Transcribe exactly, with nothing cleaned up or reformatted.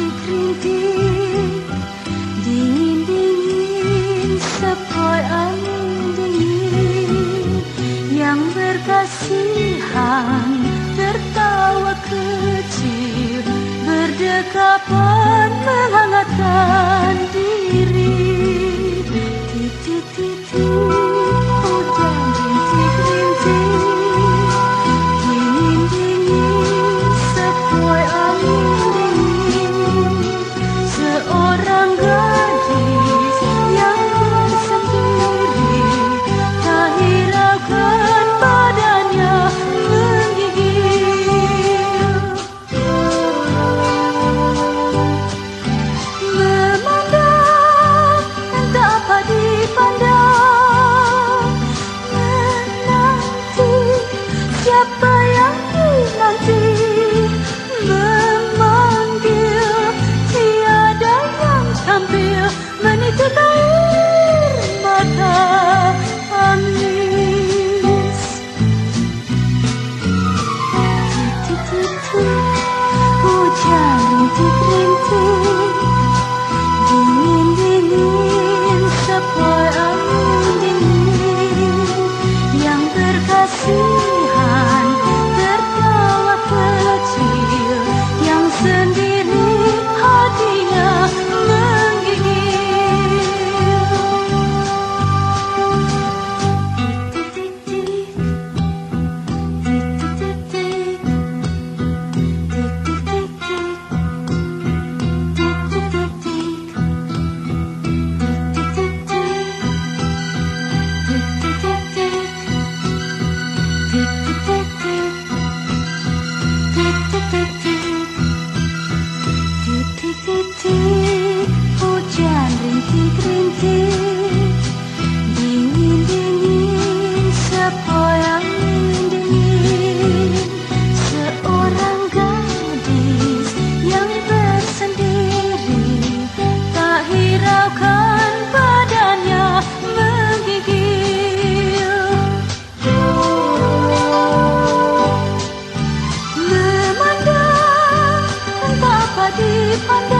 rintik-rintik, dingin-dingin sepoi angin dingin yang berkasihan, tertawa kecil berdekapan menghangatkan diri. Titik-titik hujan rintik-rintik, dingin-dingin sepoi angin dingin, seorang gadis yang sendiri tak hiraukan badannya menggigil. Memandang entah apa dipandang, menanti siapa yang dinanti, memanggil tiada yang tampil, menitik air mata tangis. Titik-titik hujan rintik-rintik, dingin-dingin sepoi angin dingin yang berkasihan, tertawa kecil yang sendiri hatinya menggigil. Titik-titik, titik-titik, titik-titik hujan rintik-rintik, dingin-dingin sepoi angin dingin, seorang gadis yang bersendiri tak hiraukan badannya menggigil. Memandang entah apa dipandang,